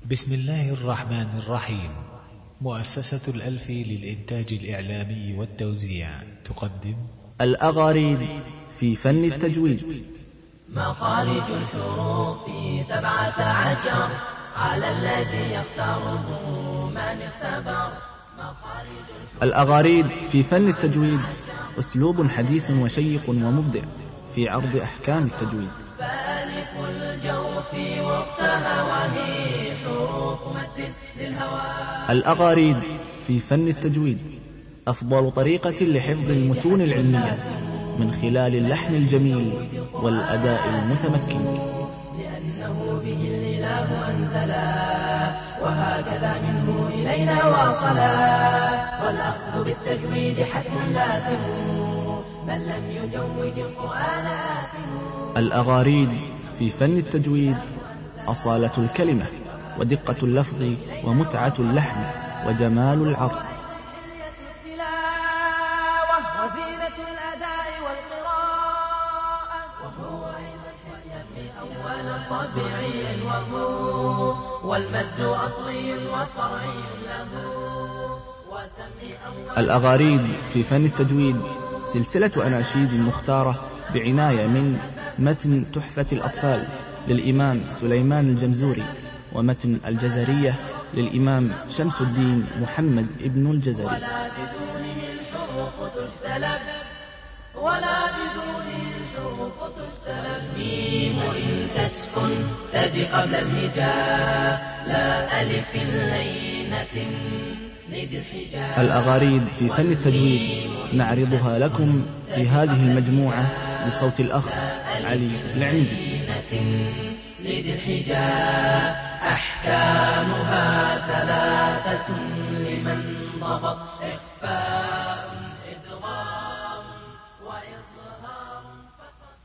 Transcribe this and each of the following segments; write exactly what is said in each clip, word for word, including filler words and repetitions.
بسم الله الرحمن الرحيم. مؤسسة الألفي للإنتاج الإعلامي والتوزيع تقدم الأغاريد في فن التجويد. مخارج الحروف سبعة عشر على الذي يختاره من اختبر. الأغاريد في فن التجويد أسلوب حديث وشيق ومبدع في عرض أحكام التجويد. فألف الجوف واختها وهي حروف مد للهواء. الأغاريد في فن التجويد أفضل طريقة لحفظ المتون العلمية من خلال اللحن الجميل والأداء المتمكن، لأنه به الإله أنزلا وهكذا منه إلينا واصلا. والأخذ بالتجويد حتم لازم، من لم يجود القرآن آثم. الأغاريد في فن التجويد أصالة الكلمة ودقة اللفظ ومتعة اللحن وجمال العرض. وزينة الأداء والقراءة، وهو أولا طبيعي وهو والمد أصلي وفرعي له. الأغاريد في فن التجويد سلسلة أناشيد مختارة بعناية من متن تحفة الأطفال للإمام سليمان الجمزوري، ومتن الجزرية للإمام شمس الدين محمد ابن الجزري. ولا بدونه الحروف تجتلب، ولا بدونه الحروف تجتلب. ميم إن تسكن تجي قبل الهجاء، لا ألف لينة لذي الحجاء. الأغاريد في فن التجويد نعرضها لكم في هذه المجموعة بصوت الأخ علي العنزي. لذي الحجاء أحكامها ثلاثة لمن ضبط، إخفاء إدغام وإظهار فقط.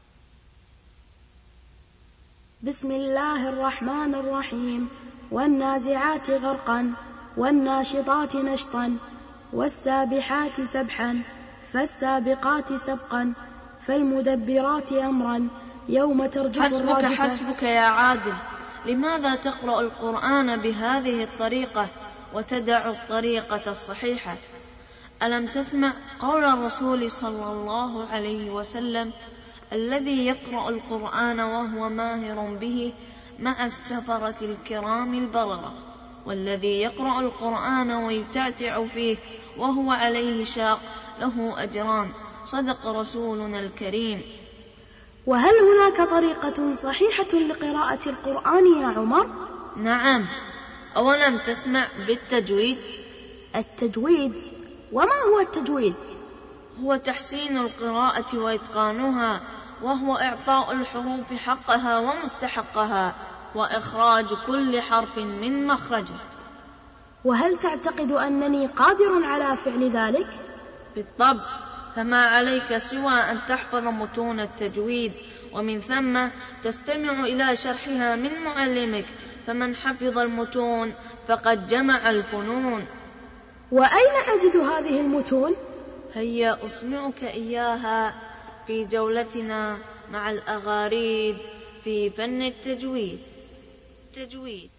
بسم الله الرحمن الرحيم. والنازعات غرقا والناشطات نشطا والسابحات سبحا فالسابقات سبقا فالمدبرات أمرا يوم ترجف حسبك الراجفة. حسبك يا عادل، لماذا تقرأ القرآن بهذه الطريقة وتدع الطريقة الصحيحة؟ ألم تسمع قول الرسول صلى الله عليه وسلم: الذي يقرأ القرآن وهو ماهر به مع السفرة الكرام البررة، والذي يقرأ القرآن ويتعتع فيه وهو عليه شاق له أجران. صدق رسولنا الكريم. وهل هناك طريقة صحيحة لقراءة القرآن يا عمر؟ نعم، أولم تسمع بالتجويد؟ التجويد؟ وما هو التجويد؟ هو تحسين القراءة وإتقانها، وهو إعطاء الحروف حقها ومستحقها، وإخراج كل حرف من مخرجه. وهل تعتقد أنني قادر على فعل ذلك؟ بالطبع، فما عليك سوى أن تحفظ متون التجويد، ومن ثم تستمع إلى شرحها من معلمك، فمن حفظ المتون فقد جمع الفنون. وأين أجد هذه المتون؟ هيا أسمعك إياها في جولتنا مع الأغاريد في فن التجويد. تجويد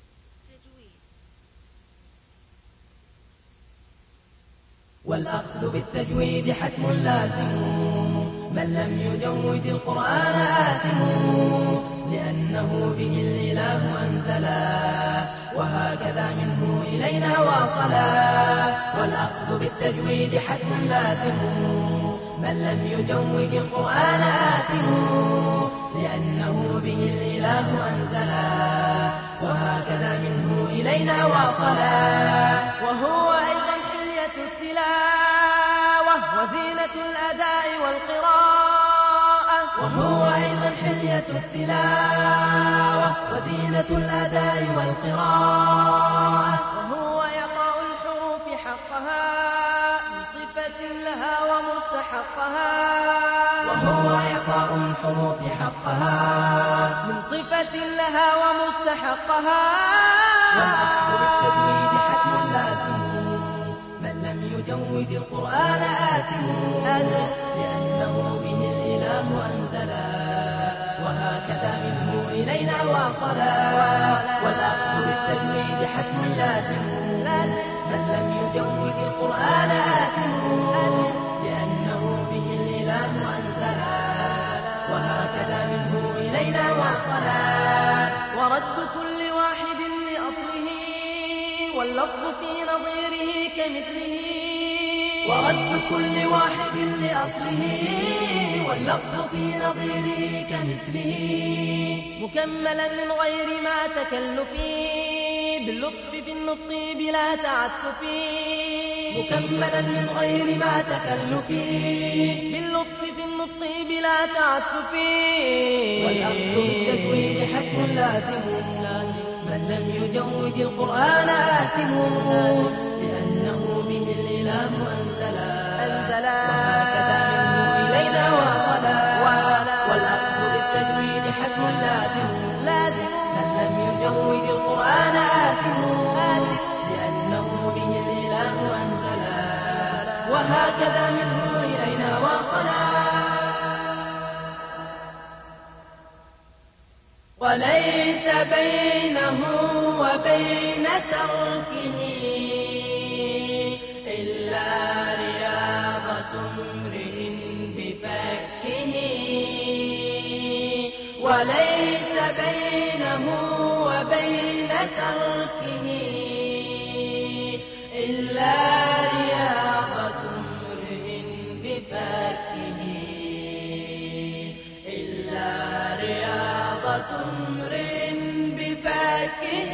والأخذ بالتجويد حتم لازم، من لم يجود القرآن آثم. لأنه به الإله أنزلا وهكذا منه إلينا واصلا. والأخذ بالتجويد حتم لازم، من لم يجود القرآن آثم. لأنه به الإله أنزلا وهكذا منه إلينا واصلا. وهو أيضا حلية التلاوة وزينة الأداء والقراءة. وهو أيضا حلية التلاوة وزينة الأداء والقراءة. وهو يقرأ الحروف حقها من صفة لها ومستحقها. وهو يقرأ الحروف حقها من صفة لها ومستحقها. والأخذ بالتجويد حتم لازم، من لم يجود القرآن آثم. لأنه به الإله أنزلا وهكذا منه إلينا واصلا. والأخذ بالتجويد التجويد حتم لازم من لم يجود القرآن آثم لأنه به الإله أنزلا وهكذا منه إلينا وصلا ورد كل واحد لأصله واللفظ في نظيره كمثله ورد كل واحد لأصله واللفظ في نظيره كمثله مكملا من غير ما تكلف باللطف في النطق بلا تعسف مكملا من غير ما تكلف باللطف في النطق بلا تعسف والأخذ بالتجويد حتم لازم من لم يجود القرآن آثم لأنه به الإله أنزلا وهكذا منه إلينا وصلا والأخذ بالتجويد حتم لازم من لم يجود القرآن آثم لأنه به الإله أنزلا وهكذا منه إلينا وصلا وليس بينه وبين تركه إلا رياضة امرئ بفكه وليس بينه وبين تركه إلا رياضة امرئ بفكه إلا رياضة امرئ بفكه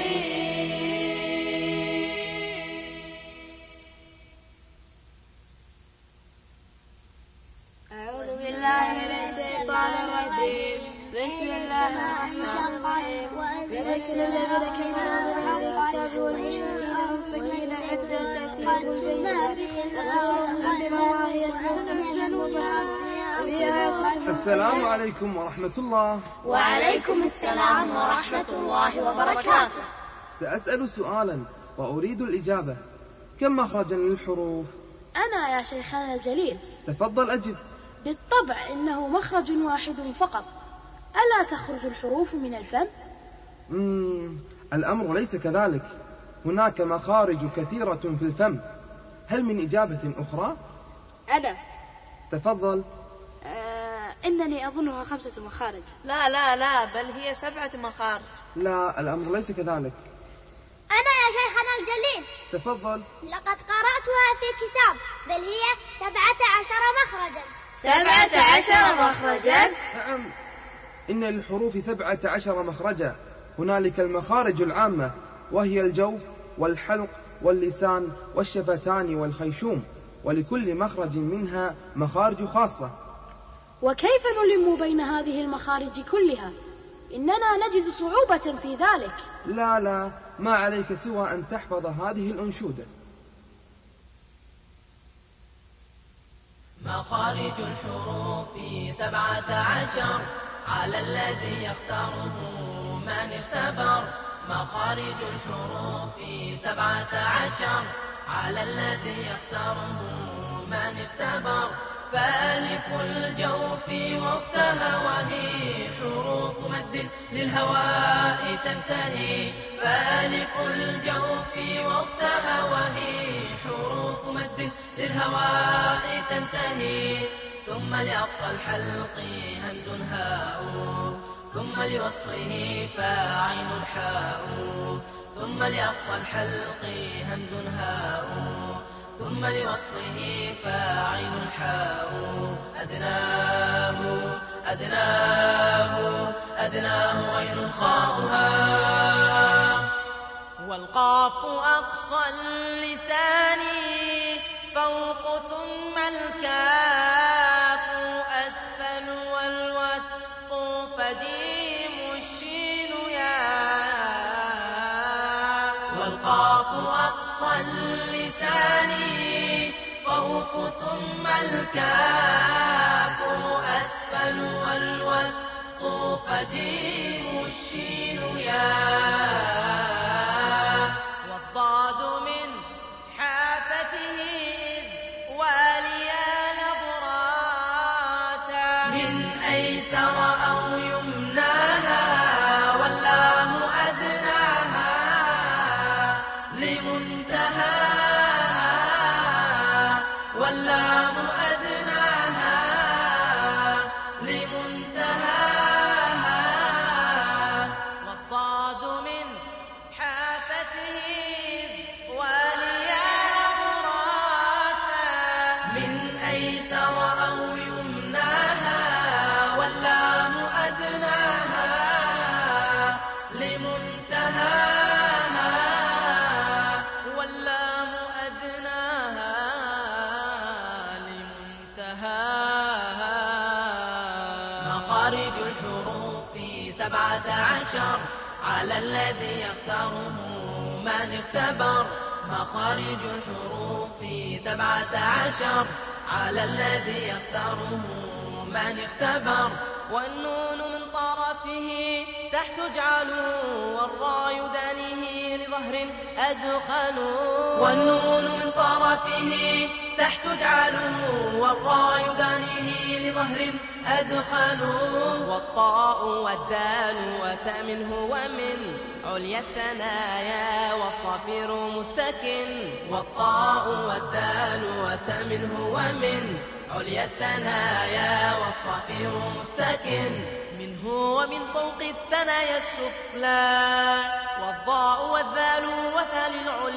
أعوذ بالله من الشيطان الرجيم بسم الله الرحمن الرحيم وذكر الذين كفروا بالحق يحسبون المشركين منفكين حتى تأتيهم البينة وسوف بالله يتوسل السلام عليكم ورحمة الله. وعليكم السلام ورحمة الله وبركاته. سأسأل سؤالا وأريد الإجابة. كم مخرجا للحروف؟ أنا يا شيخنا الجليل. تفضل أجب. بالطبع إنه مخرج واحد فقط. ألا تخرج الحروف من الفم؟ مم. الأمر ليس كذلك، هناك مخارج كثيرة في الفم. هل من إجابة أخرى؟ أنا. تفضل. آه إنني أظنها خمسة مخارج. لا لا لا بل هي سبعة مخارج. لا الأمر ليس كذلك. أنا يا شيخنا الجليل. تفضل. لقد قرأتها في كتاب بل هي سبعة عشر مخرجا. سبعة عشر مخرجا؟ نعم، إن للحروف سبعة عشر مخرجا. هنالك المخارج العامة وهي الجوف والحلق واللسان والشفتان والخيشوم، ولكل مخرج منها مخارج خاصة. وكيف نلم بين هذه المخارج كلها؟ إننا نجد صعوبة في ذلك. لا لا ما عليك سوى أن تحفظ هذه الأنشودة. مخارج الحروف سبعة عشر على الذي يختاره من اختبر. مخارج الحروف سبعة عشر على الذي يختاره من اختبر. فالف الجوف واختها وهي حروف مد للهواء تنتهي. فالف الجوف واختها وهي حروف مد للهواء تنتهي. ثم لأقصى الحلق همز هاء، ثم لوسطه فاعل حاء. ثم لأقصى الحلق همز هاء، ثم لوسطه فاعل حاء. أدناه أدناه أدناه غين خاؤها. والقاف أقصى اللسان فوق ثم الكاف أسفل والوسط فجيم الشين يا. والقاف أقصى اللسان فوق ثم الكاف أسفل والوسط فجيم الشين يا. والضاد من حافته إذ واليا نبراسا من أيسر أو يمناها واللام أدناها لمنتهاها واللام أدناها لمنتهاها والضاد من حافته والياء راسا من أيسر أو يمناها واللام أدناها لمنتهاها واللام أدناها لمنتهاها مخارج الحروف سبعة عشر على الذي يختاره من اختبر مخارج الحروف سبعة عشر على الذي يختاره من اختبر والنون من طرفه تحت اجعلوا والراء دانه لظهر أدخلوا والنون من طرفه تحت اجعلوا والراء دانه لظهر أدخلوا والطاء والدال وتأمنه ومن عليا الثنايا والصفير مستكن والطاء والدال وتأمنه ومن عليا الثنايا والصفير مستكن منه ومن فوق الثنايا السفلى والضاء والذال وثال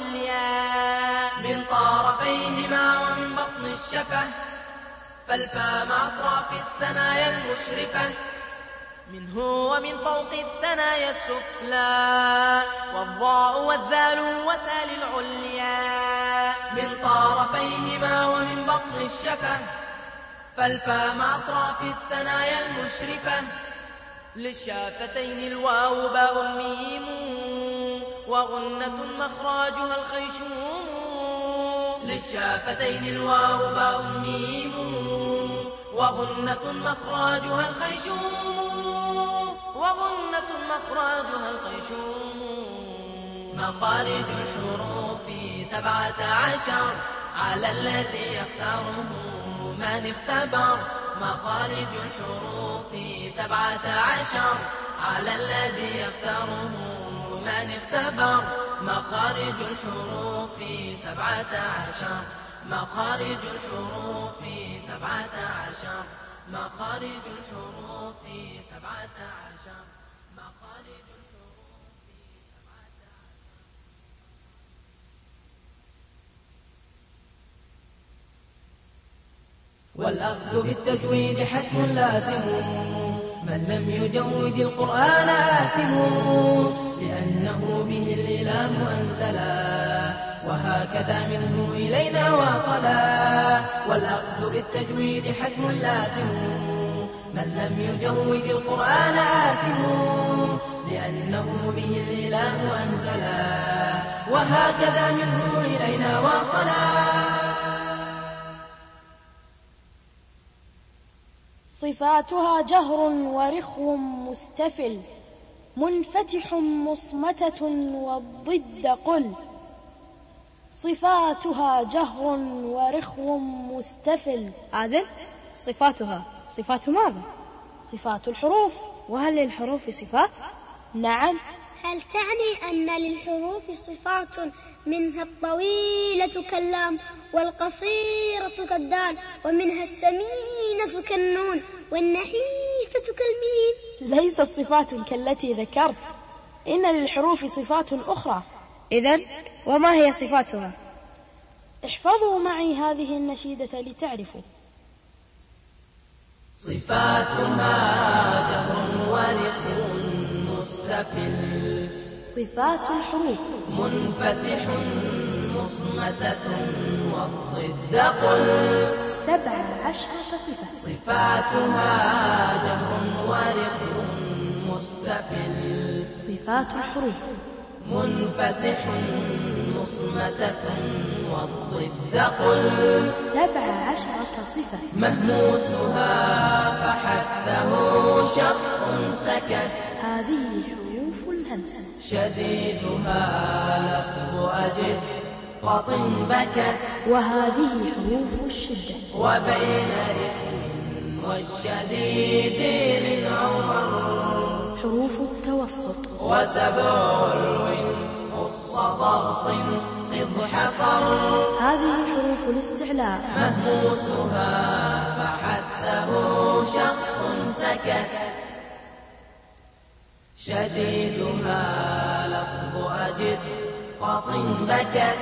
العليا من طرفيهما ومن بطن الشفة فالفاء مع أطراف الثنايا المشرفة منه ومن فوق الثنايا السفلى والضاء والذال وثال العليا من طرفيهما ومن بطن الشفة فالفاء مع أطراف الثنايا المشرفة للشافتين الواو باء ميم وغنة مخراجها الخيشوم للشافتين الواو باء ميم وغنة مخراجها الخيشوم وغنة مخراجها الخيشوم مخارج الحروف سبعة عشر على الذي يختاره من اختبر مخارج الحروف سبعة عشر على الذي يختاره من اختبر مخارج الحروف سبعة عشر مخارج الحروف سبعة عشر مخارج الحروف سبعة عشر مخارج الحروف سبعة عشر والأخذ بالتجويد حتم لازم من لم يجود القرآن آثم لأنه به الإله أنزلا وهكذا منه إلينا واصلا والأخذ بالتجويد حتم لازم من لم يجود القرآن آثم لأنه به الإله أنزلا وهكذا منه إلينا واصلا صفاتها جهر ورخو مستفل منفتح مصمتة والضد قل صفاتها جهر ورخو مستفل. عادل صفاتها صفات ماذا؟ صفات الحروف. وهل للحروف صفات؟ نعم. هل تعني أن للحروف صفات منها الطويلة كاللام والقصيرة كالدال ومنها السمينة كالنون والنحيفة كالميم؟ ليست صفات كالتي ذكرت، إن للحروف صفات أخرى. إذن وما هي صفاتها؟ احفظوا معي هذه النشيدة لتعرفوا. صفاتها جهر ورخو مستقل صفات الحروف منفتح مصمتة والضد قل سبع عشرة صفة. صفاتها جهر ورخو مستقل صفات الحروف منفتح مصمتة والضد قل سبع عشرة صفة. مهموسها فحثه شخص سكت هذه حروف الهمس. شديدها لفظ أجد قط بكت وهذه حروف الشدة. وبين رخو والشديد للعمر حروف التوسط. وسبع علو خص ضغط قض حصر. هذه حروف الاستعلاء مهموسها فحثه شخص سكت، شديدها لفظ أجد قط بكت،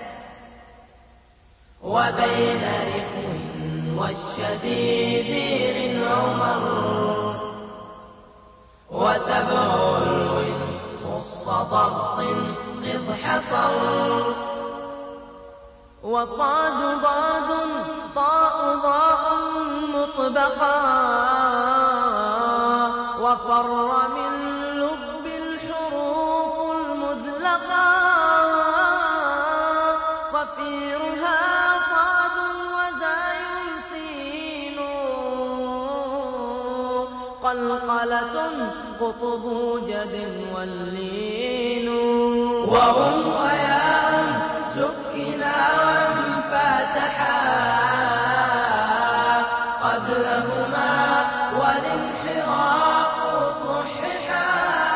وبين رخو والشديد من عمر، وسبع خص ضغط قض حصر. وصاد ضاد طاء ضاء مطبقا، وفر من لب الحروف المذلقا، صفيرها صاد وزاي سين، قلقلة قطب جد واللين، وهم وياء سكنا وانفتحا قبلهما والانحراف صححا،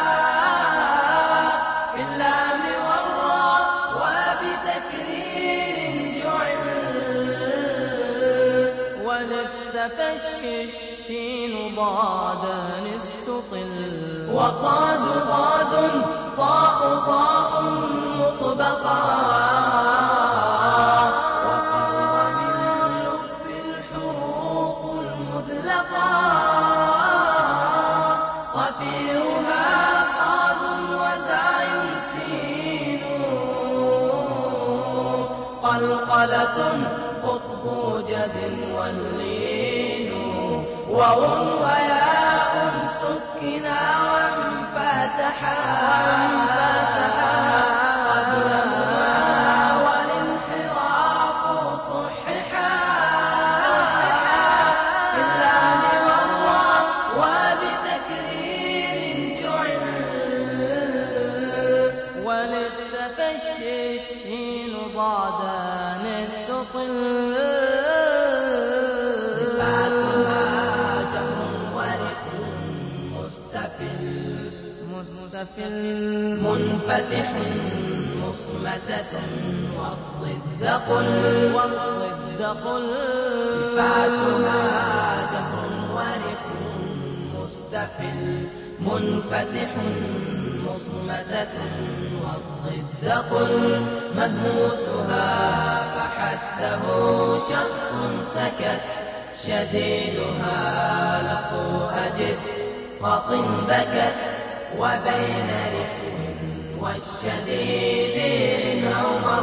في اللام والراء وبتكرير جعل، وللتفشي الشين ضادا استطل، وصاد ضاد طاء طاء مطبقا، وفر من لب الحروف المذلقا، صفيرها صاد وزاي سين، قلقلة قطب جد واللين، وهم وياء سكنا وانفتحا قبلهما والانحراف صححا، في اللام والراء وبتكرير جعل، وللتفشي الشين ضادا استطل. منفتح مصمتة والضد قل، والضد قل. صفاتها جهر ورخو مستفل، منفتح مصمتة والضد قل، مهموسها فحثه شخص سكت، شديدها لقو أجد قط بكت، وبين رخو والشديد عمر،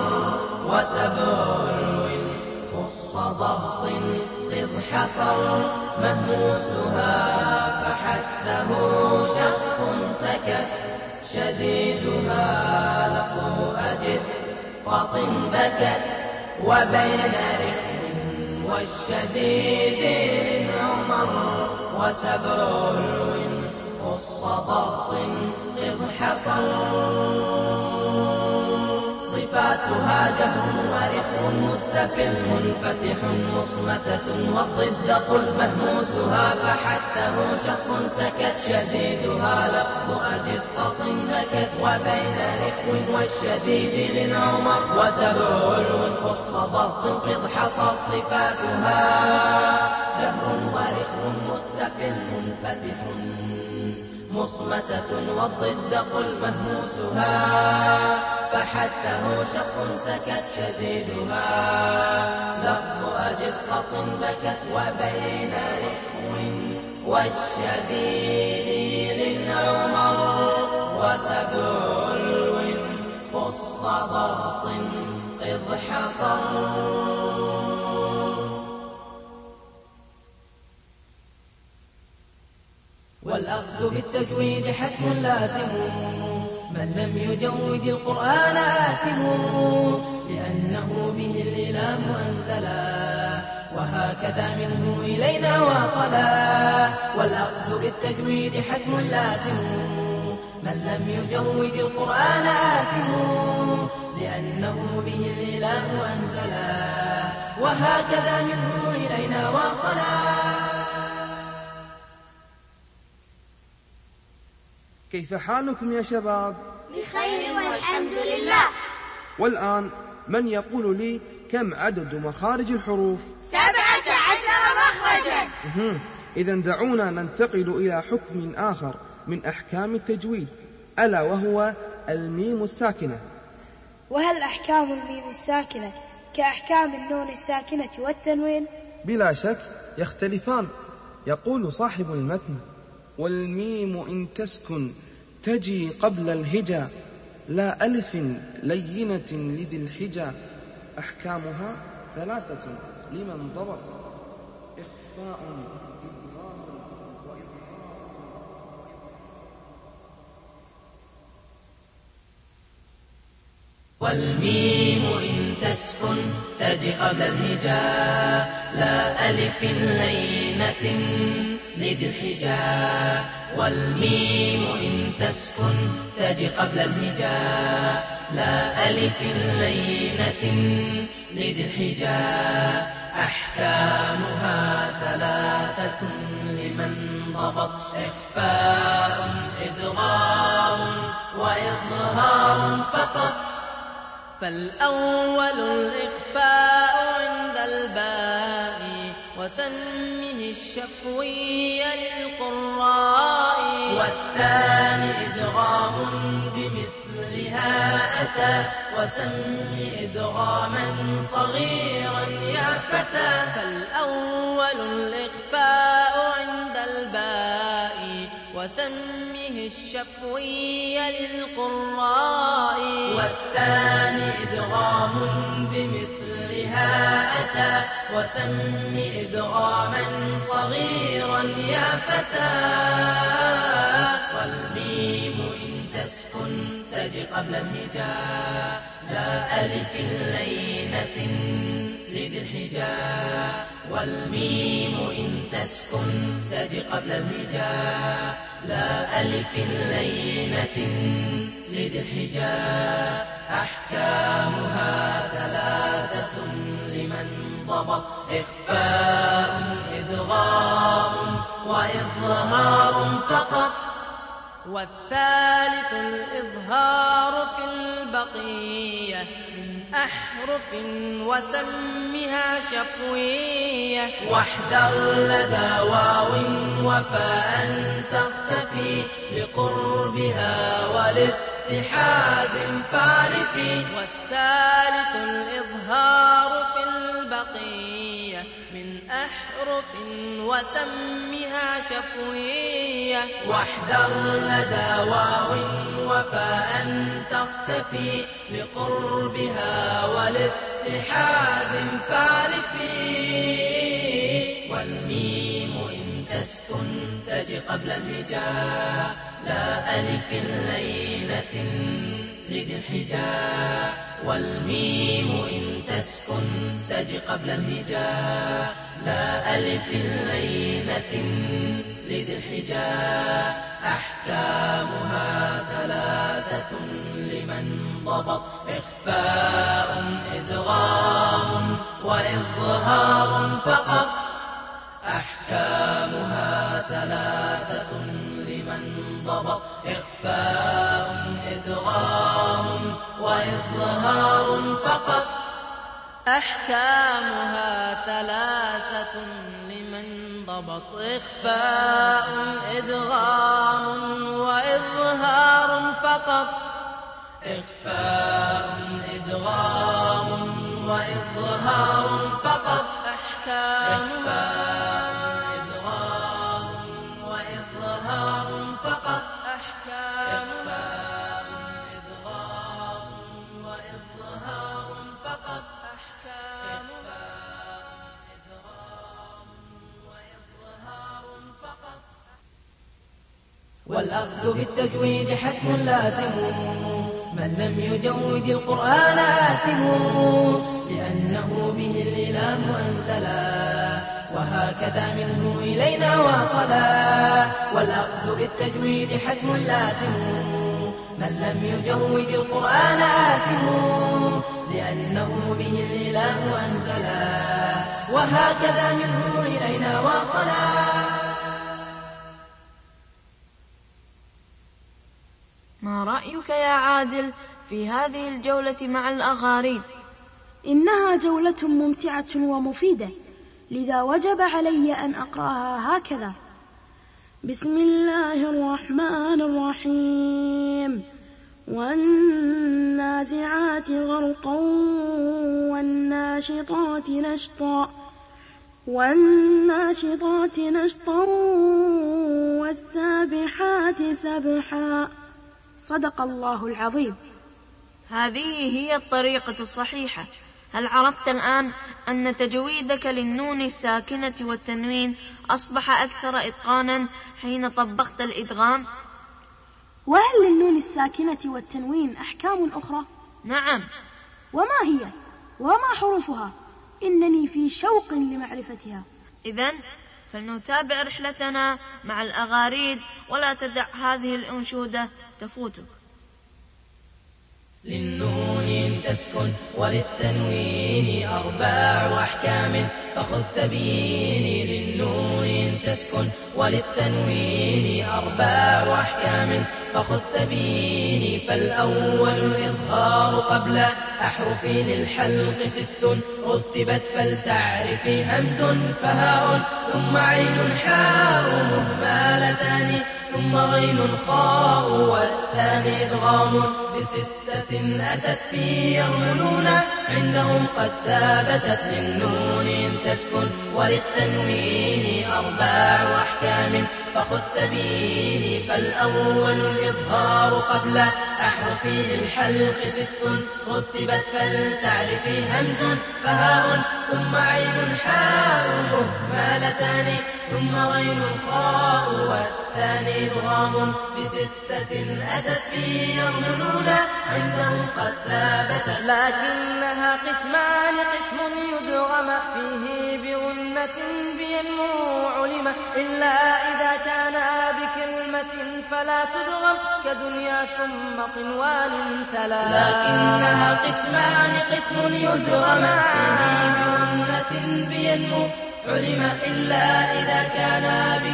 وسبع خص ضغط قض حصر، مهموسها فحثه شخص سكت، شديدها لقو أجد قط بكت، وبين رخو والشديد عمر، وسبع خص ضغط قض حصر. صفاتها جهر ورخو مستفل، منفتح مصمتة والضد قل، مهموسها فحثه شخص سكت، شديدها لفظ أجد قط بكت، وبين رخو والشديد للعمر، وسبع خص ضغط قض حصر. صفاتها جهر ورخو مستفل، منفتح مصمتة والضد قل، مهموسها فحثه شخص سكت، شديدها لفظ أجد قط بكت، وبين رخو والشديد للعمر، وسبع خص ضغط قض حصر. والأخذ بالتجويد حتم لازم، من لم يجود القرآن آثم، لأنه به الإله أنزلا، وهكذا منه إلينا واصلا. والأخذ بالتجويد حتم لازم، من لم يجود القرآن آثم، لأنه به الإله أنزلا، وهكذا منه إلينا واصلا. كيف حالكم يا شباب؟ بخير والحمد لله. والآن من يقول لي كم عدد مخارج الحروف؟ سبعة عشر مخرجا. إذن دعونا ننتقل إلى حكم آخر من أحكام التجويد، ألا وهو الميم الساكنة. وهل أحكام الميم الساكنة كأحكام النون الساكنة والتنوين؟ بلا شك يختلفان. يقول صاحب المتن: والميم إن تسكن تجي قبل الهجا لا ألف لينة لذي الحجا أحكامها ثلاثة لمن ضبط إخفاء والميم إن تسكن تجي قبل الهجاء لا ألف لينة لذي الحجاء. والميم إن تسكن تجي قبل الهجاء لا ألف لينة لذي الحجاء أحكامها ثلاثة لمن ضبط إخفاء إدغام وإظهار فقط. فالأول الإخفاء عند الباء وسمه الشفوي للقراء. والثاني إدغام بمثلها أتى وسمه إدغاما صغيرا يا فتى. فالأول الإخفاء عند الباء وسمه الشفوي للقراء. والثاني إدغام بمثلها أتى وسم إدغاما صغيرا يا فتى. والميم إن تسكن تجي قبل الهجاء لا ألف لينة لذي الحجاء. والميم إن تسكن تجي قبل الهجاء لا ألف لينة لذي الحجاء أحكامها ثلاثة لمن ضبط إخفاء إدغام وإظهار فقط. والثالث الإظهار في البقية من أحرف وسمها شفوية. واحذر لدى واو وفاء تختفي لقربها والاتحاد فاعرفي. والثالث الإظهار في البقية من أحرف وسمها شفوية. واحذر لدى واو وفاء تختفي لقربها والاتحاد فاعرفي. والميم إن تسكن تجي قبل الهجاء لا ألف لينة لذي الحجاء. والميم إن تسكن تجي قبل الهجاء لا ألف لينة لذي الحجاء أحكامها ثلاثة لمن ضبط إخفاء إدغام وإظهار فقط. أحكامها ثلاثة لمن ضبط إخفاء إدغام وإظهار فقط. أحكامها ثلاثة لمن ضبط إخفاء إدغام وإظهار فقط. إخفاء إدغام وإظهار فقط. أحكامها إدغام وإظهار فقط. أحكامها إدغام وإظهار فقط. أحكامها إدغام وإظهار فقط. والأخذ بالتجويد حتم لازم من لم يجود القرآن آثم لأنه به الإله أنزلا وهكذا منه إلينا واصلا. والأخذ بالتجويد حتم لازم من لم يجود القرآن آثم لأنه به الإله أنزلا وهكذا منه إلينا واصلا. ما رأيك يا عادل في هذه الجولة مع الأغاريد؟ إنها جولة ممتعة ومفيدة، لذا وجب علي أن أقرأها هكذا: بسم الله الرحمن الرحيم، والنازعات غرقا والناشطات نشطا والناشطات نشطا والسابحات سبحا. صدق الله العظيم. هذه هي الطريقة الصحيحة. هل عرفت الآن أن تجويدك للنون الساكنة والتنوين أصبح أكثر إتقانا حين طبقت الإدغام؟ وهل للنون الساكنة والتنوين أحكام أخرى؟ نعم. وما هي؟ وما حروفها؟ إنني في شوق لمعرفتها. إذن فلنتابع رحلتنا مع الأغاريد، ولا تدع هذه الأنشودة تفوتك. للنون تسكن وللتنوين أرباع أحكام فخذ تبيني. للنون تسكن وللتنوين أرباع أحكام فخذ تبيني. فالأول الإظهار قبل أحرف للحلق ست رتبت فلتعرف همز فهاء ثم عين حاء مهمالتان ثم غين خاء والثاني إدغام بستة أتت في يرملون عندهم قد ثابتت. للنون تسكن وللتنوين أرباع أحكام فخذ تبيني. فالأول الإظهار قبل أحرف للحلق ست رتبت فلتعرف همز فهاء ثم عين حاء مهمالتان ثم غين خاء والثاني إدغام بستة أتت في يرملون عندهم قد ثابتت. لكنها قسمان قسم يدغم فيه بغنة بينمو علم إلا إذا كان بكلمة فلا تدغم كدنيا ثم صنوان تلا. لكنها قسمان قسم يدغم فيه بغنة بينمو علم إلا إذا كان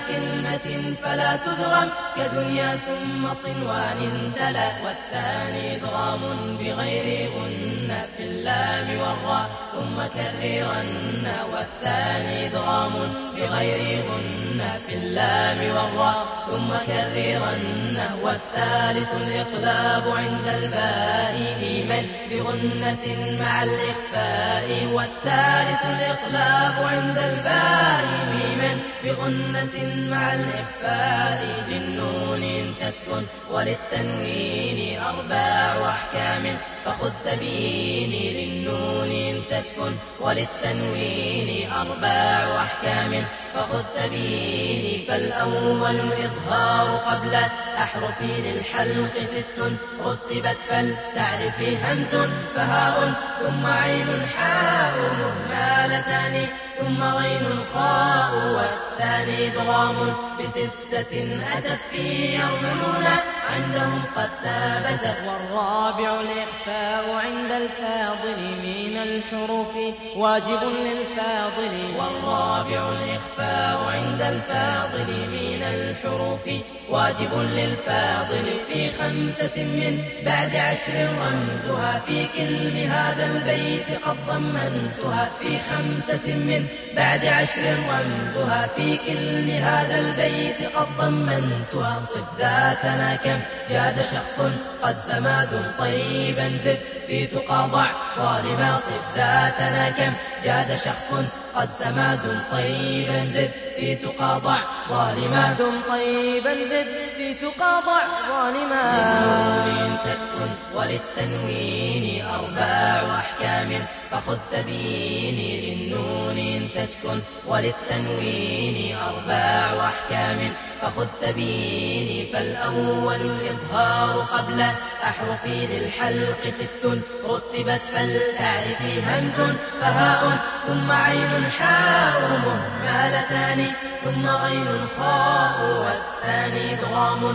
بكلمة فلا تدغم كدنيا ثم صنوان تلا. والثاني إدغام بغير غنة في اللام والراء ثم كررن. والثاني إدغام بغير غنة في اللام والراء ثم كررن. والثالث الإقلاب عند الباء ميما بغنة مع الإخفاء. والثالث الإقلاب عند الباء ميما بغنة مع الإخفاء. للنون تسكن وللتنوين أرباع أحكام فخذ تبيني. للنون تسكن وللتنوين أرباع أحكام فخذ تبيني. فالأول الإظهار قبل أحرف للحلق ست رتبت فلتعرف همز فهاء ثم عين حاء مهمالتان ثم غين خاء والثاني إدغام بستة أتت في يرملون عندهم قد ثابتت. والرابع الإخفاء عند الفاضل من الحروف واجب للفاضل. والرابع الإخفاء عند الفاضل من الحروف واجب للفاضل. في خمسة من بعد عشر رمزها في كلم هذا البيت قد ضمنتها. في خمسة من بعد عشر رمزها في كلم هذا البيت قد ضمنتها. صف ذاتنا كم جاد شخص قد سماد طيبا زد في تقاضع ظالما. صف ذاتنا كم جاد شخص قد سماد طيبا زد في تقاضع ظالما. طيبا زد في تقاضع ظالما. للنون تسكن وللتنوين أرباع أحكام فخذ تبيني. للنون تسكن وللتنوين أرباع أحكام فخذ تبيني. فالأول الإظهار قبل أحرف للحلق ست رتبت فلتعرف همز فهاء ثم عين حاء مهمالتان ثم غين خاء والثاني إدغام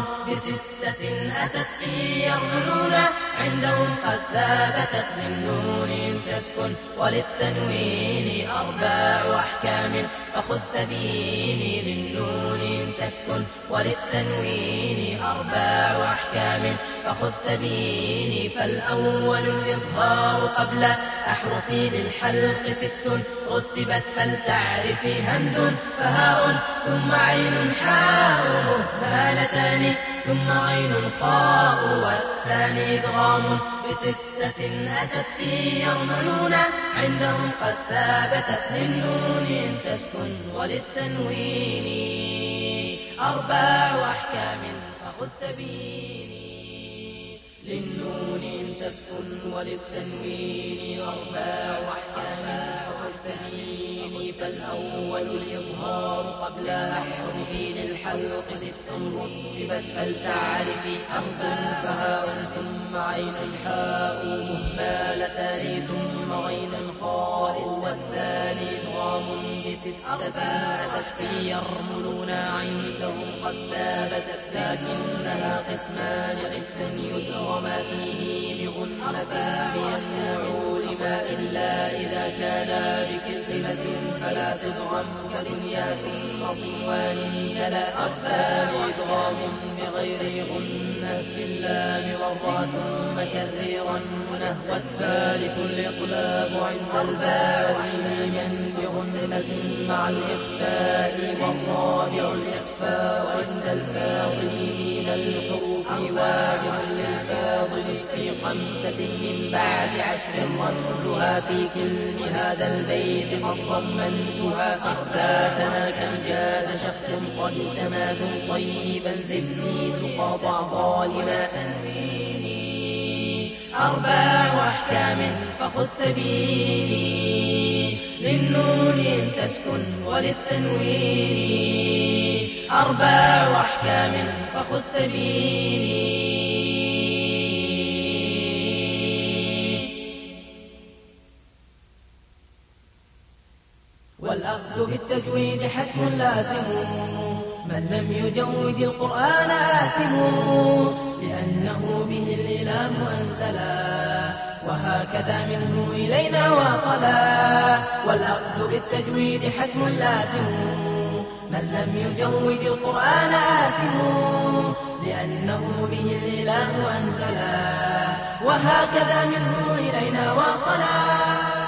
بستة أتت في يرملون عندهم قد ثابتت. للنون تسكن وللتنوين أربع أحكام فخذ تبيني للنون تسكن وللتنوين أربع أحكام فخذ تبيني فالأول الإظهار قبل أحرف للحلق ست رتبت فلتعرفي همز فهاء ثم عين حاء مهمالتان ثم غين خاء والثاني إدغام بستة أتت في يرملون عندهم قد ثابتت للنون تسكن وللتنوين أربع أحكام فخذ تبيني للنون تسكن وللتنوين أربع أحكام فخذ تبيني فالأول الإظهار قبل أحرف للحلق ست رتبت فلتعرفي همز فهاء ثم عين حاء مهمالتان ثم غين خاء والثاني إدغام بستة أتت في يرملون عندهم قد ثابتت لكنها قسمان قسم يدغم فيه بغنة بينوع لما إلا إذا كان بكلمة فلا تزغم كالإنياث وصنوان كلا الثاني إدغام بغير غنة باللام والراء ثم كثيرا منه والثالث الإقلاب عند الباء من بغنة مع الإخفاء والرابع الإخفاء عند الفاضل من الحروف واجب للفاضل في خمسة من بعد عشر رمزها في كلم هذا البيت قد ضمنتها صفاتنا كم جاد شخص قد سماد طيبا زد في تقاطع ظالما تنويني أربع أحكام فخذ تبيني للنون تسكن وللتنوين أربع أحكام فخذ تبيني والأخذ بالتجويد حتم لازم من لم يجود القرآن آثم لأنه به الإله أنزلا وهكذا منه إلينا واصلا والأخذ بالتجويد حتم لازم من لم يجود القرآن آثم لأنه به الإله أنزلا وهكذا منه إلينا واصلا.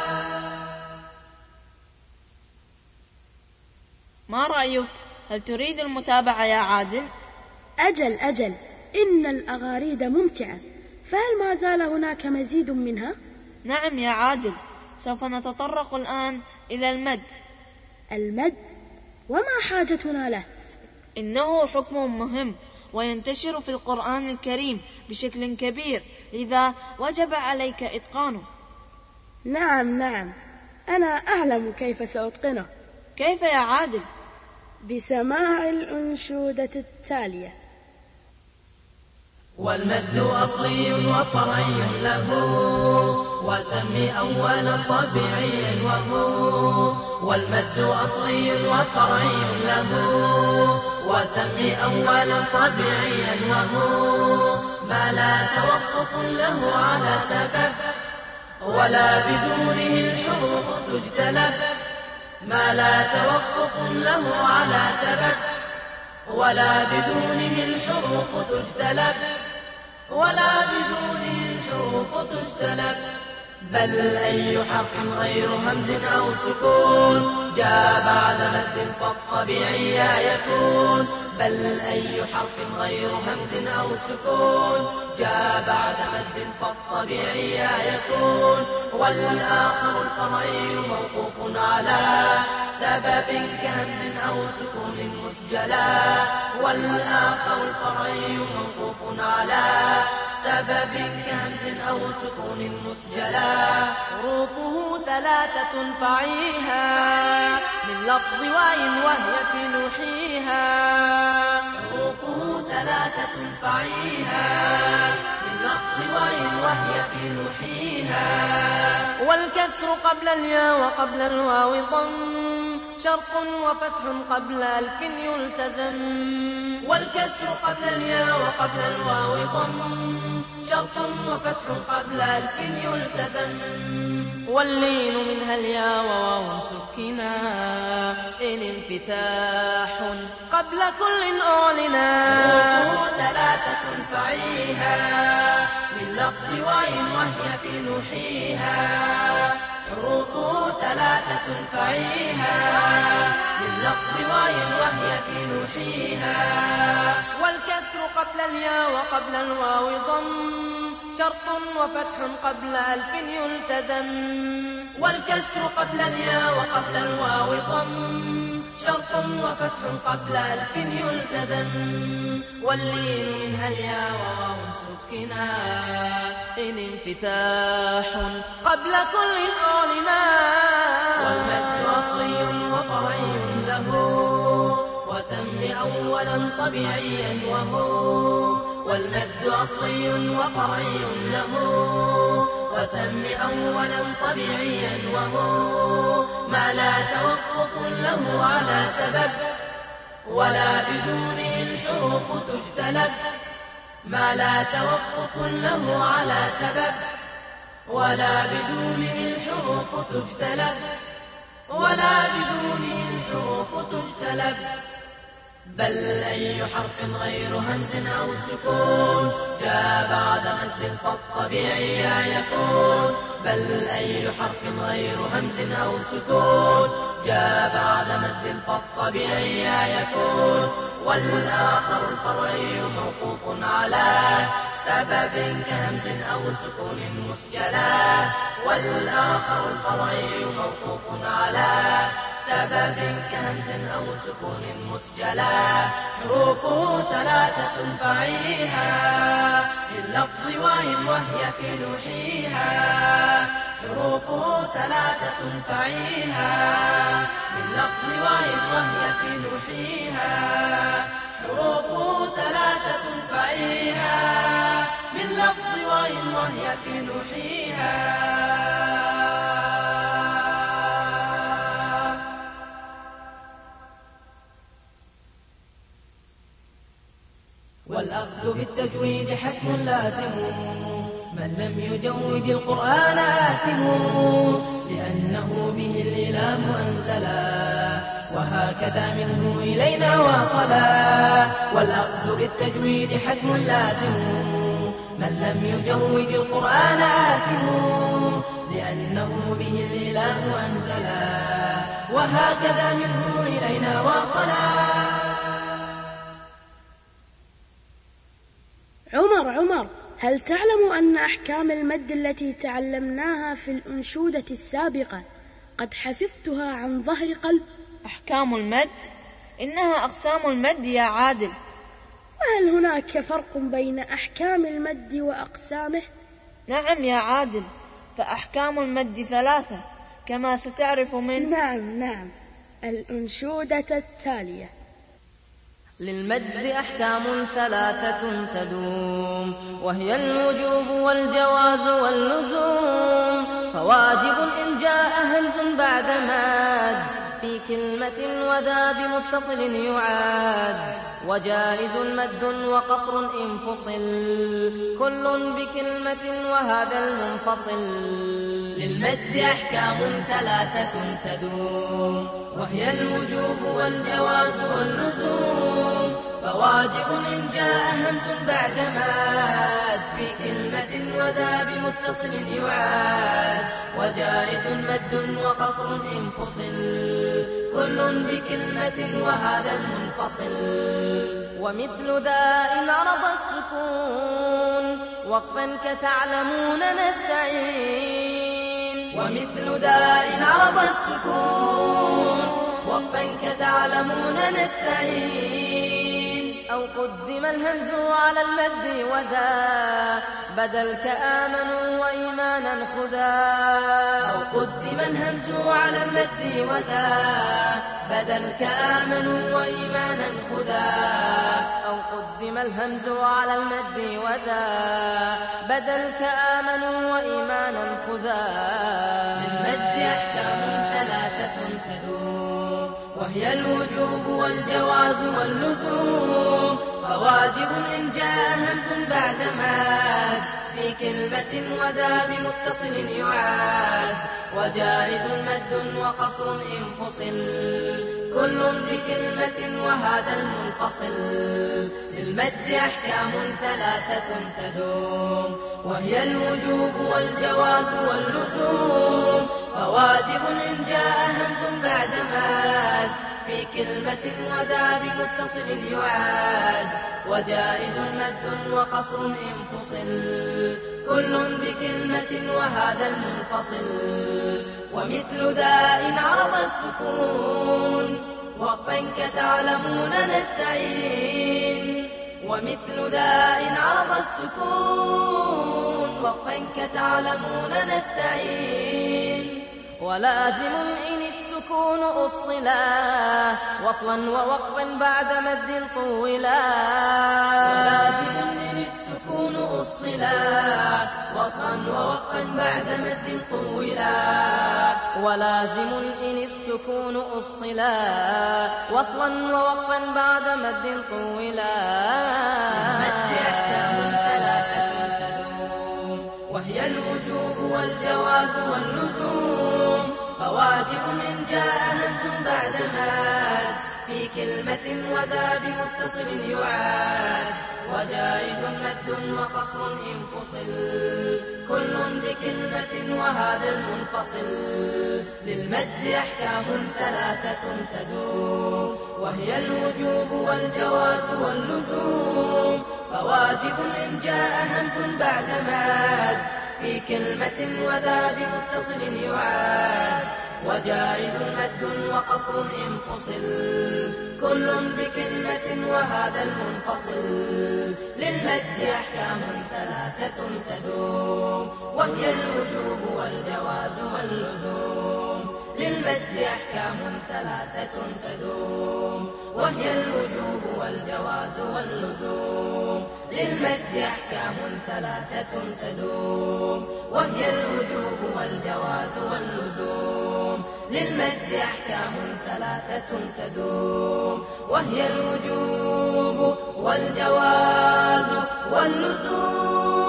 ما رأيك؟ هل تريد المتابعة يا عادل؟ أجل أجل، إن الأغاريد ممتعة، فهل ما زال هناك مزيد منها؟ نعم يا عادل، سوف نتطرق الآن إلى المد. المد؟ وما حاجتنا له؟ إنه حكم مهم وينتشر في القرآن الكريم بشكل كبير، لذا وجب عليك إتقانه. نعم نعم، أنا أعلم كيف سأتقنه. كيف يا عادل؟ بسماع الأنشودة التالية. والمد أصلي وفرعي له وسم أولا طبيعيا وهو والمد أصلي وفرعي له وسم أولا طبيعيا وهو ما لا توقف له على سبب ولا بدونه الحروف تجتلب ما لا توقف له على سبب ولا بدونه الحروف تجتلب ولا بدونه الحروف تجتلب بل أي حرف غير همز أو سكون جاء بعد مد فالطبيعي يكون بل أي حرف غير همز أو سكون جاء بعد مد فالطبيعي يكون والآخر الفرعي موقوف على سبب كهمز أو سكون مسجلا والآخر الفرعي موقوف على سبب كهمز أو سكون مسجلا حروفه ثلاثة فعيها من لفظ واي وهي في نوحيها حروفه ثلاثة فعيها من لفظ واي وهي في نوحيها والكسر قبل الياء وقبل الواو ضم شرط وفتح قبل ألف يلتزم والكسر قبل الياء وقبل الواو ضم شرط وفتح قبل ألف يلتزم. واللين منها الياء وواو سكنا إن انفتاح قبل كل أعلنا. حروفه ثلاثة فعيها من لفظ وإن وهي في نحيها. حروفه ثلاثة فعيها من لفظ وإن وهي في نحيها. والكسر قبل الياء وقبل الواو ضم شرط وفتح قبل ألف يلتزم. والكسر قبل الياء وقبل الواو ضم شرط وفتح قبل ألف يلتزم. واللين منها الياء وواو سكنا إن انفتاح قبل كل أعلنا. والمد أصلي وفرعي له وسم أولا طبيعيا وهو. والمد أصلي وفرعي له وسم أولا طبيعيا وهو ما لا توقف له على سبب ولا بدونه الحروف تجتلب. ما لا توقف له على سبب ولا بدونه الحروف تجتلب. ولا بدونه الحروف تجتلب. بل أي حرف غير همز أو سكون جاء بعد مد فالطبيعي يكون. بل أي حرف غير همز أو سكون جاء بعد مد فالطبيعي يكون. والآخر الفرعي موقوف على سبب كهمز أو سكون مسجلا. والآخر الفرعي موقوف على سبب كهمز أو سكون مسجلا. حروفه ثلاثة فعيها لللفظ وإن وهي في نحيها. حروفه ثلاثة فعيها لللفظ وإن وهي في نحيها. حروفه ثلاثة فعيها باللفظ وإن وهي في نحيها. والأخذ بالتجويد حتم لازم من لم يجود القرآن آثم. لأنه به الإله أنزلا وهكذا منه إلينا واصلا. والأخذ بالتجويد حتم لازم من لم يجود القرآن آثم. لأنه به الإله أنزلا وهكذا منه إلينا واصلا. عمر عمر هل تعلم أن أحكام المد التي تعلمناها في الأنشودة السابقة قد حفظتها عن ظهر قلب؟ أحكام المد إنها أقسام المد يا عادل. وهل هناك فرق بين أحكام المد وأقسامه؟ نعم يا عادل، فأحكام المد ثلاثة كما ستعرف من نعم نعم الأنشودة التالية. للمد أحكام ثلاثة تدوم وهي الوجوب والجواز واللزوم. فواجب إن جاء همز بعد ماد في كلمة وذا بمتصل يعاد. وجائز مد وقصر إن فصل كل بكلمة وهذا المنفصل. للمد أحكام ثلاثة تدوم وهي الوجوب والجواز واللزوم. فواجب إن جاء همز بعد ماد في كلمة وذا بمتصل يعاد. وجائز مد وقصر إن فصل كل بكلمة وهذا المنفصل. ومثل ذا إن عرض السكون وقفا كتعلمون نستعين. ومثل ذا إن عرض السكون وقفا كتعلمون نستعين. أو قدم الهمز على المد وذا بدل كآمنوا وإيمانا خذا. أو قدم الهمز على المد وذا بدل كآمنوا وإيمانا خذا. أو قدم الهمز على المد وذا بدل كآمنوا وإيمانا خذا. للمد أحكام ثلاثة تدوم وهي الوجوب والجواز واللزوم. فواجب إن جاء همز بعد ماد في كلمة وذا بمتصل يعاد وجائز مد وقصر إن فصل كل بكلمة وهذا المنفصل للمد أحكام ثلاثة تدوم وهي الوجوب والجواز واللزوم فواجب إن جاء همز بعد ماد في كلمة وذا بمتصل يعاد وجائز مد وقصر إن فصل كل بكلمة وهذا المنفصل ومثل ذا إن عرض السكون وقفا كتعلمون نستعين ومثل ذا إن عرض السكون وقفا كتعلمون نستعين ولازم إن السكون أصلا وصلا ووقفا بعد مد طولا ولازم إن السكون أصلا وصلا ووقفا بعد مد طولا ولازم إن السكون أصلا وصلا ووقفا بعد مد طولا المد أحكام ثلاثة تدوم وهي الوجوب والجواز واللزوم فواجب إن جاء همز بعد ماد في كلمة وذا بمتصل يعاد وجائز مد وقصر إن فصل كل بكلمة وهذا المنفصل للمد أحكام ثلاثة تدوم وهي الوجوب والجواز واللزوم فواجب إن جاء همز بعد ماد في كلمة وذا بمتصل يعاد وجائز مد وقصر إن فصل كل بكلمة وهذا المنفصل للمد أحكام ثلاثة تدوم وهي الوجوب والجواز واللزوم للمد أحكام ثلاثة تدوم وهي الوجوب والجواز واللزوم للمد أحكام ثلاثة تدوم وهي الوجوب والجواز واللزوم للمد أحكام ثلاثة تدوم وهي الوجوب والجواز واللزوم.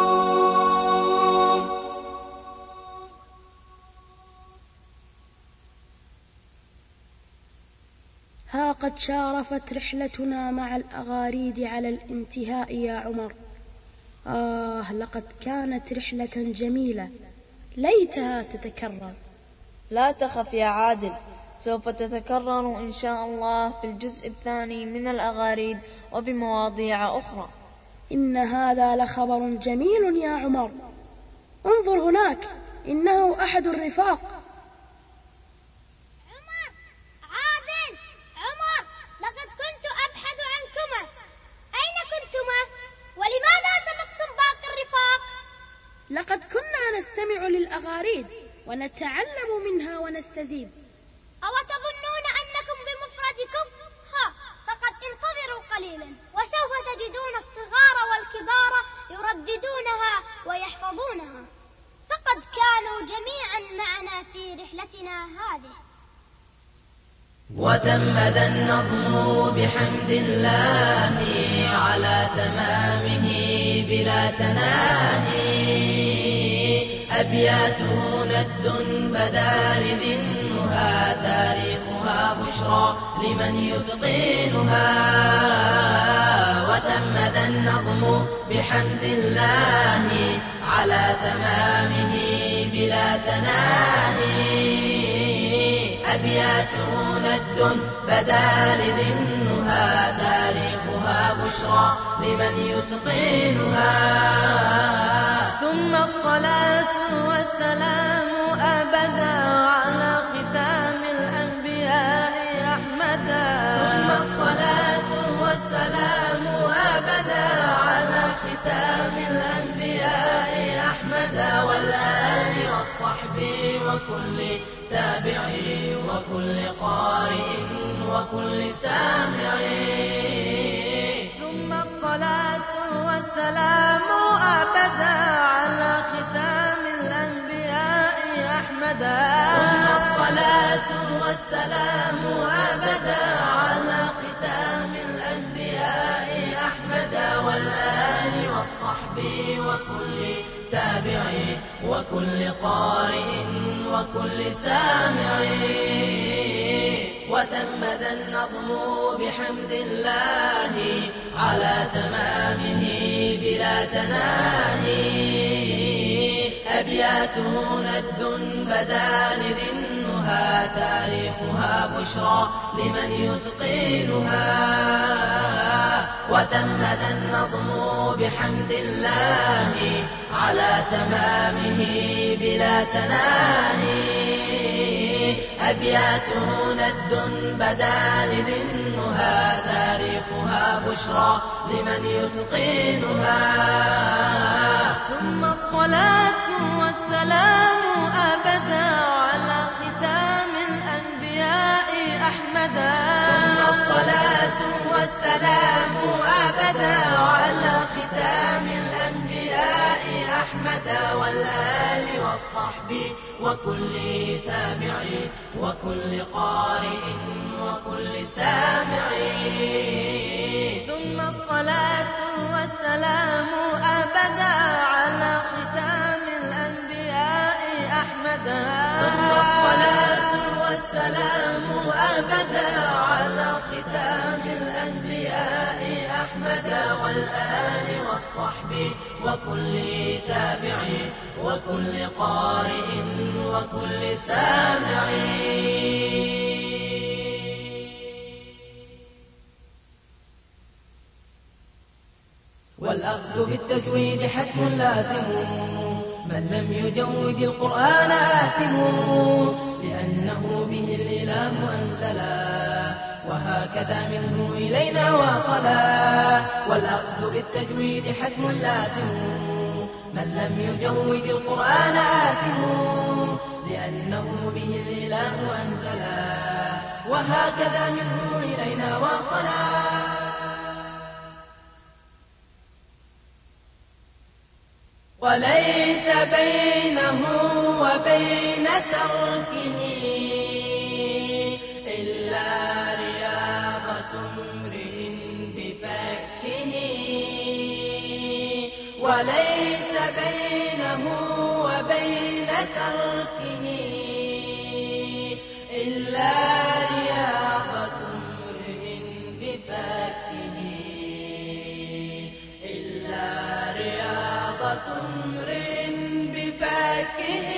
ها قد شارفت رحلتنا مع الأغاريد على الانتهاء يا عمر. آه لقد كانت رحلة جميلة ليتها تتكرر. لا تخف يا عادل، سوف تتكرر إن شاء الله في الجزء الثاني من الأغاريد وبمواضيع أخرى. إن هذا لخبر جميل يا عمر. انظر هناك، إنه أحد الرفاق. عمر، عادل، عمر، لقد كنت أبحث عنكما. أين كنتما؟ ولماذا سبقتم باقي الرفاق؟ لقد كنا نستمع للأغاريد ونتعلم منها ونستزيد. أو تظنون أنكم بمفردكم؟ ها، فقد انتظروا قليلا وسوف تجدون الصغار والكبار يرددونها ويحفظونها، فقد كانوا جميعا معنا في رحلتنا هذه. وتم ذا النظم بحمد الله على تمامه بلا تناهي، أبياته ند بدا لذنها، تاريخها بشرى لمن يتقنها. وتم ذا النظم بحمد الله على تمامه بلا تناهي، أبياته ند بدا لذنها، تاريخها بشرى لمن يتقنها. ثم الصلاة والسلام أبدا على ختام الأنبياء أحمدا، ثم الصلاة والسلام أبدا على ختام الأنبياء أحمدا، والآل والصحب وكل تابعي وكل قارئ وكل سامع. ثم الصلاة والسلام أبدا على ختام الأنبياء أحمدا، ثم الصلاة والسلام أبدا على ختام الأنبياء أحمدا. والآل والصحب وكل تابع وكل قارئ وكل سامع. وتمد النظم بحمد الله على تمامه بلا تناهي. أبياته ند بدا لذنها تاريخها بشرى لمن يتقنها. وتمد النظم بحمد الله على تمامه بلا تناهي. أبياته ند بدا لذنها تاريخها بشرى لمن يتقنها. ثم الصلاة والسلام أبدا على ختام الأنبياء أحمدا. ثم الصلاة والسلام أبدا على ختام الأنبياء أحمدا والآل والصحب وكل تابع وكل قارئ وكل سامع. ثم الصلاة والسلام أبدا على ختام الأنبياء أحمدا. ثم الصلاة والسلام أبدا على ختام الأنبياء أحمدا والآل والصحب وكل تابع وكل قارئ وكل سامع. والأخذ بالتجويد حتم لازم من لم يجود القرآن آثم. لأنه به الإله أنزلا وهكذا منه إلينا واصلا. والأخذ بالتجويد حتم لازم من لم يجود القرآن آثم. لأنه به الإله أنزلا وهكذا منه إلينا واصلا. وليس بينه وبين تركه إلا رياضة امرئ بفكه. وليس بينه وبين تركه إلا رياضة امرئ بفكه. إلا رياضة امرئ بفكه.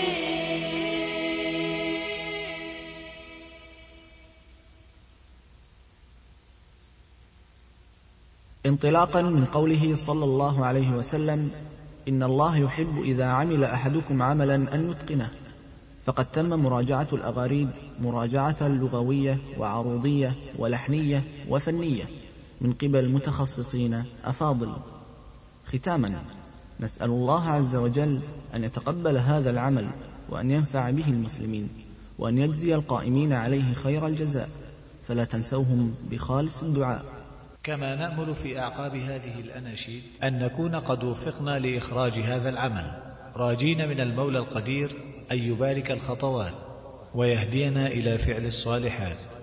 انطلاقا من قوله صلى الله عليه وسلم: إن الله يحب إذا عمل أحدكم عملا أن يتقنه. فقد تم مراجعة الأغاريد مراجعة لغوية وعروضية ولحنية وفنية من قبل متخصصين أفاضل. ختاما نسأل الله عز وجل أن يتقبل هذا العمل وأن ينفع به المسلمين وأن يجزي القائمين عليه خير الجزاء، فلا تنسوهم بخالص الدعاء. كما نأمل في أعقاب هذه الأناشيد أن نكون قد وفقنا لإخراج هذا العمل، راجين من المولى القدير أن يبارك الخطوات ويهدينا إلى فعل الصالحات.